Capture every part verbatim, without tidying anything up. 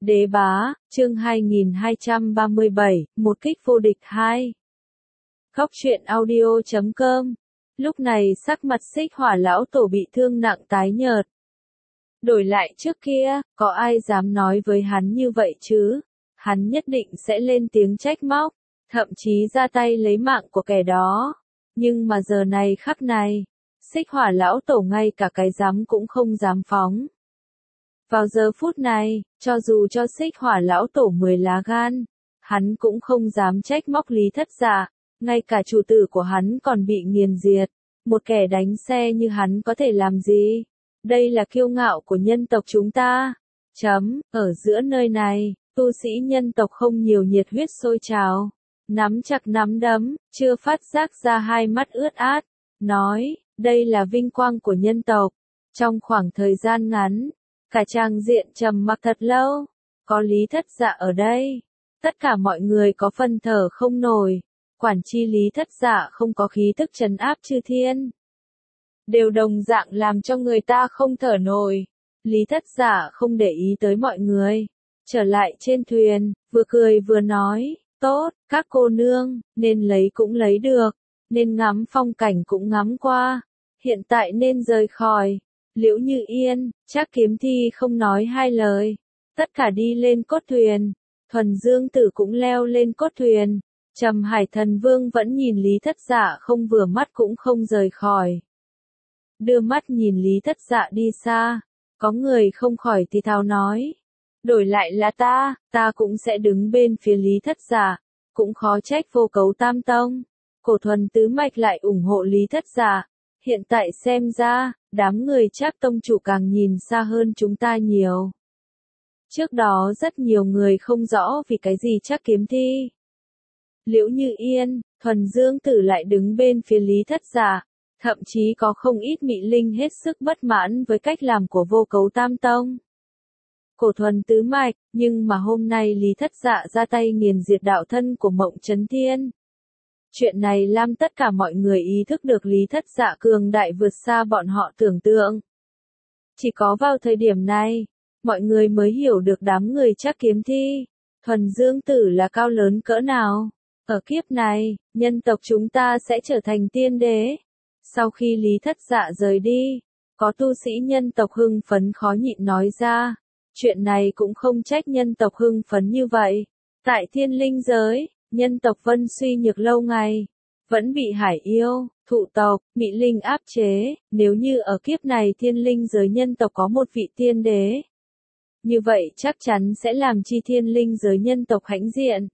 Đế bá, chương hai nghìn hai trăm ba mươi bảy, một kích vô địch hai. Góc truyện audio chấm com. Lúc này sắc mặt Xích Hỏa lão tổ bị thương nặng tái nhợt. Đổi lại trước kia, có ai dám nói với hắn như vậy chứ? Hắn nhất định sẽ lên tiếng trách móc, thậm chí ra tay lấy mạng của kẻ đó. Nhưng mà giờ này khắc này, Xích Hỏa lão tổ ngay cả cái dám cũng không dám phóng. Vào giờ phút này, cho dù cho Xích Hỏa lão tổ mười lá gan, hắn cũng không dám trách móc Lý Thất Dạ, ngay cả chủ tử của hắn còn bị nghiền diệt, một kẻ đánh xe như hắn có thể làm gì? Đây là kiêu ngạo của nhân tộc chúng ta. Chấm, ở giữa nơi này, tu sĩ nhân tộc không nhiều nhiệt huyết sôi trào, nắm chặt nắm đấm, chưa phát giác ra hai mắt ướt át, nói, đây là vinh quang của nhân tộc. Trong khoảng thời gian ngắn, cả tràng diện trầm mặc thật lâu, có Lý Thất Dạ ở đây, tất cả mọi người có phân thở không nổi, quản chi Lý Thất Dạ không có khí tức trấn áp chư thiên, đều đồng dạng làm cho người ta không thở nổi. Lý Thất Dạ không để ý tới mọi người, trở lại trên thuyền, vừa cười vừa nói, tốt, các cô nương, nên lấy cũng lấy được, nên ngắm phong cảnh cũng ngắm qua, hiện tại nên rời khỏi. Liễu Như Yên, Trác Kiếm Thi không nói hai lời, tất cả đi lên cốt thuyền, Thuần Dương Tử cũng leo lên cốt thuyền, Trầm Hải Thần Vương vẫn nhìn Lý Thất Dạ không vừa mắt cũng không rời khỏi. Đưa mắt nhìn Lý Thất Dạ đi xa, có người không khỏi thì thào nói, đổi lại là ta, ta cũng sẽ đứng bên phía Lý Thất Dạ, cũng khó trách Vô Cấu Tam Tông, Cổ Thuần Tứ Mạch lại ủng hộ Lý Thất Dạ. Hiện tại xem ra, đám người Trác tông chủ càng nhìn xa hơn chúng ta nhiều. Trước đó rất nhiều người không rõ vì cái gì Trác Kiếm Thi, Liễu Như Yên, Thuần Dương Tử lại đứng bên phía Lý Thất Dạ, thậm chí có không ít Mị Linh hết sức bất mãn với cách làm của Vô Cấu Tam Tông, Cổ Thuần Tứ Mạch, nhưng mà hôm nay Lý Thất Dạ ra tay nghiền diệt đạo thân của Mộng Chấn Thiên. Chuyện này làm tất cả mọi người ý thức được Lý Thất Dạ cường đại vượt xa bọn họ tưởng tượng. Chỉ có vào thời điểm này, mọi người mới hiểu được đám người Trác Kiếm Thi, Thuần Dương Tử là cao lớn cỡ nào. Ở kiếp này, nhân tộc chúng ta sẽ trở thành tiên đế. Sau khi Lý Thất Dạ rời đi, có tu sĩ nhân tộc hưng phấn khó nhịn nói ra, chuyện này cũng không trách nhân tộc hưng phấn như vậy. Tại Thiên Linh giới, nhân tộc Vân suy nhược lâu ngày, vẫn bị Hải Yêu, Thụ tộc, Mị Linh áp chế, nếu như ở kiếp này Thiên Linh giới nhân tộc có một vị tiên đế, như vậy chắc chắn sẽ làm chi Thiên Linh giới nhân tộc hãnh diện.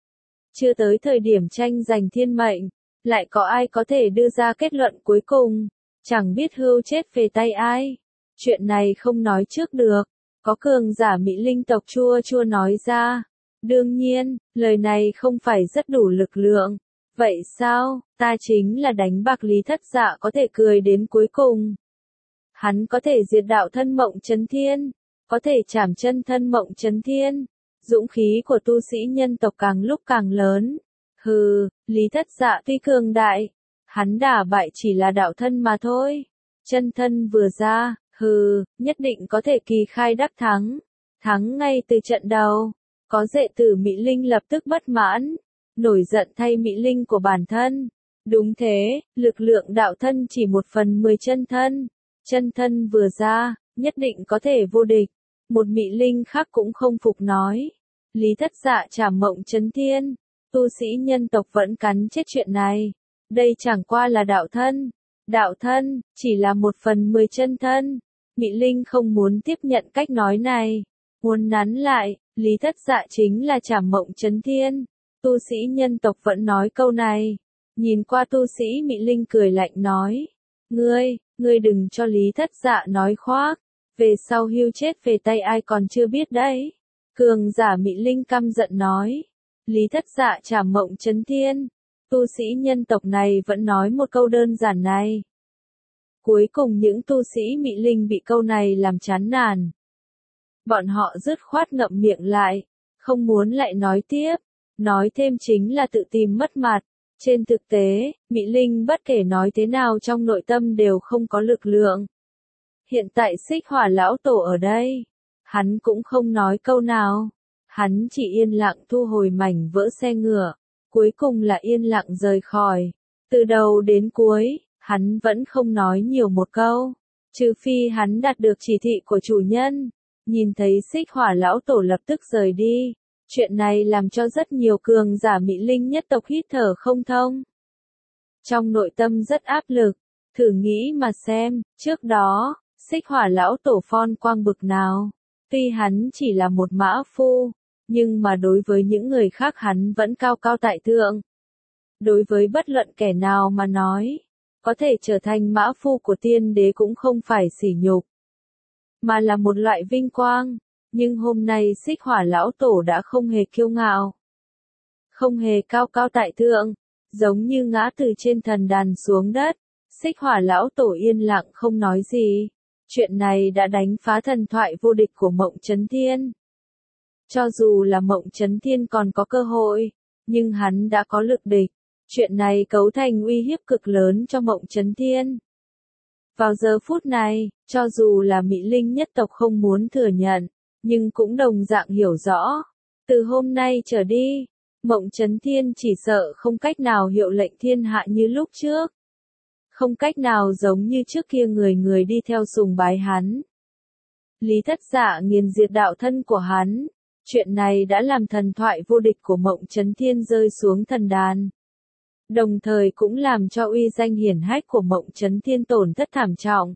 Chưa tới thời điểm tranh giành thiên mệnh, lại có ai có thể đưa ra kết luận cuối cùng, chẳng biết hưu chết về tay ai. Chuyện này không nói trước được, có cường giả Mị Linh tộc chua chua nói ra. Đương nhiên, lời này không phải rất đủ lực lượng. Vậy sao, ta chính là đánh bạc Lý Thất Dạ có thể cười đến cuối cùng. Hắn có thể diệt đạo thân Mộng Chấn Thiên, có thể chảm chân thân Mộng Chấn Thiên. Dũng khí của tu sĩ nhân tộc càng lúc càng lớn. Hừ, Lý Thất Dạ tuy cường đại, hắn đả bại chỉ là đạo thân mà thôi. Chân thân vừa ra, hừ, nhất định có thể kỳ khai đắc thắng. Thắng ngay từ trận đầu. Có đệ tử Mị Linh lập tức bất mãn, nổi giận thay Mị Linh của bản thân. Đúng thế, lực lượng đạo thân chỉ một phần mười chân thân. Chân thân vừa ra, nhất định có thể vô địch. Một Mị Linh khác cũng không phục nói. Lý Thất Dạ chảm Mộng Chấn Thiên, tu sĩ nhân tộc vẫn cắn chết chuyện này. Đây chẳng qua là đạo thân. Đạo thân, chỉ là một phần mười chân thân. Mị Linh không muốn tiếp nhận cách nói này. Muốn nắn lại, Lý Thất Dạ chính là chảm Mộng Chấn Thiên. Tu sĩ nhân tộc vẫn nói câu này. Nhìn qua tu sĩ Mị Linh cười lạnh nói. Ngươi, ngươi đừng cho Lý Thất Dạ nói khoác. Về sau hưu chết về tay ai còn chưa biết đấy. Cường giả Mị Linh căm giận nói. Lý Thất Dạ chảm Mộng Chấn Thiên. Tu sĩ nhân tộc này vẫn nói một câu đơn giản này. Cuối cùng những tu sĩ Mị Linh bị câu này làm chán nản. Bọn họ dứt khoát ngậm miệng lại, không muốn lại nói tiếp, nói thêm chính là tự tìm mất mặt. Trên thực tế, Mị Linh bất kể nói thế nào trong nội tâm đều không có lực lượng. Hiện tại Xích Hỏa lão tổ ở đây, Hắn cũng không nói câu nào. Hắn chỉ yên lặng thu hồi mảnh vỡ xe ngựa. Cuối cùng là yên lặng rời khỏi. Từ đầu đến cuối, hắn vẫn không nói nhiều một câu. Trừ phi hắn đạt được chỉ thị của chủ nhân. Nhìn thấy Xích Hỏa lão tổ lập tức rời đi. Chuyện này làm cho rất nhiều cường giả Mị Linh nhất tộc hít thở không thông. Trong nội tâm rất áp lực. Thử nghĩ mà xem, trước đó, Xích Hỏa lão tổ phon quang bực nào. Tuy hắn chỉ là một mã phu, nhưng mà đối với những người khác hắn vẫn cao cao tại thượng. Đối với bất luận kẻ nào mà nói, có thể trở thành mã phu của tiên đế cũng không phải sỉ nhục, mà là một loại vinh quang. Nhưng hôm nay Xích Hỏa lão tổ đã không hề kiêu ngạo, không hề cao cao tại thượng, giống như ngã từ trên thần đàn xuống đất. Xích Hỏa lão tổ yên lặng không nói gì. Chuyện này đã đánh phá thần thoại vô địch của Mộng Chấn Thiên. Cho dù là Mộng Chấn Thiên còn có cơ hội, nhưng hắn đã có lực địch. Chuyện này cấu thành uy hiếp cực lớn cho Mộng Chấn Thiên. Vào giờ phút này, cho dù là Mị Linh nhất tộc không muốn thừa nhận, nhưng cũng đồng dạng hiểu rõ. Từ hôm nay trở đi, Mộng Chấn Thiên chỉ sợ không cách nào hiệu lệnh thiên hạ như lúc trước. Không cách nào giống như trước kia người người đi theo sùng bái hắn. Lý Thất Dạ nghiền diệt đạo thân của hắn. Chuyện này đã làm thần thoại vô địch của Mộng Chấn Thiên rơi xuống thần đàn. Đồng thời cũng làm cho uy danh hiển hách của Mộng Chấn Thiên tổn thất thảm trọng.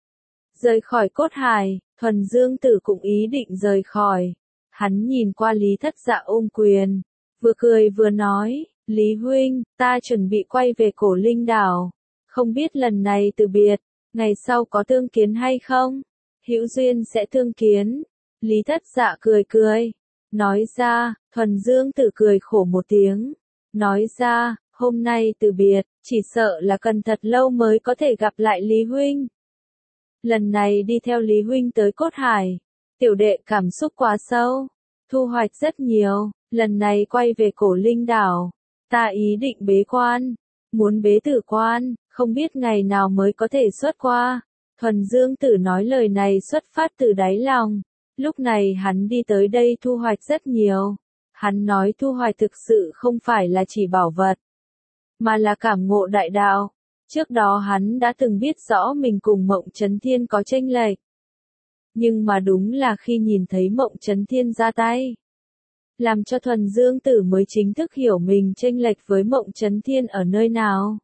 Rời khỏi cốt hài, Thuần Dương Tử cũng ý định rời khỏi. Hắn nhìn qua Lý Thất Dạ ôm quyền, vừa cười vừa nói, Lý huynh, ta chuẩn bị quay về Cổ Linh đảo. Không biết lần này từ biệt, ngày sau có tương kiến hay không? Hữu duyên sẽ tương kiến. Lý Thất Dạ cười cười. Nói ra, Thuần Dương Tử cười khổ một tiếng. Nói ra, hôm nay từ biệt, chỉ sợ là cần thật lâu mới có thể gặp lại Lý huynh. Lần này đi theo Lý huynh tới cốt hải, tiểu đệ cảm xúc quá sâu, thu hoạch rất nhiều. Lần này quay về Cổ Linh đảo, ta ý định bế quan, muốn bế tử quan, không biết ngày nào mới có thể xuất qua. Thuần Dương Tử nói lời này xuất phát từ đáy lòng. Lúc này hắn đi tới đây thu hoạch rất nhiều. Hắn nói thu hoạch thực sự không phải là chỉ bảo vật, mà là cảm ngộ đại đạo. Trước đó hắn đã từng biết rõ mình cùng Mộng Chấn Thiên có chênh lệch. Nhưng mà đúng là khi nhìn thấy Mộng Chấn Thiên ra tay, làm cho Thuần Dương Tử mới chính thức hiểu mình chênh lệch với Mộng Chấn Thiên ở nơi nào.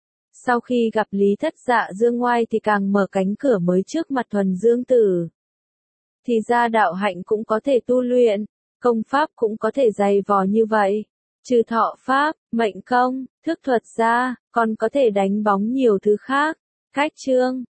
Sau khi gặp Lý Thất Dạ dương ngoai thì càng mở cánh cửa mới trước mặt Thuần Dương Tử. Thì ra đạo hạnh cũng có thể tu luyện, công pháp cũng có thể dày vò như vậy. Trừ thọ pháp, mệnh công, thức thuật ra, còn có thể đánh bóng nhiều thứ khác. Cách chương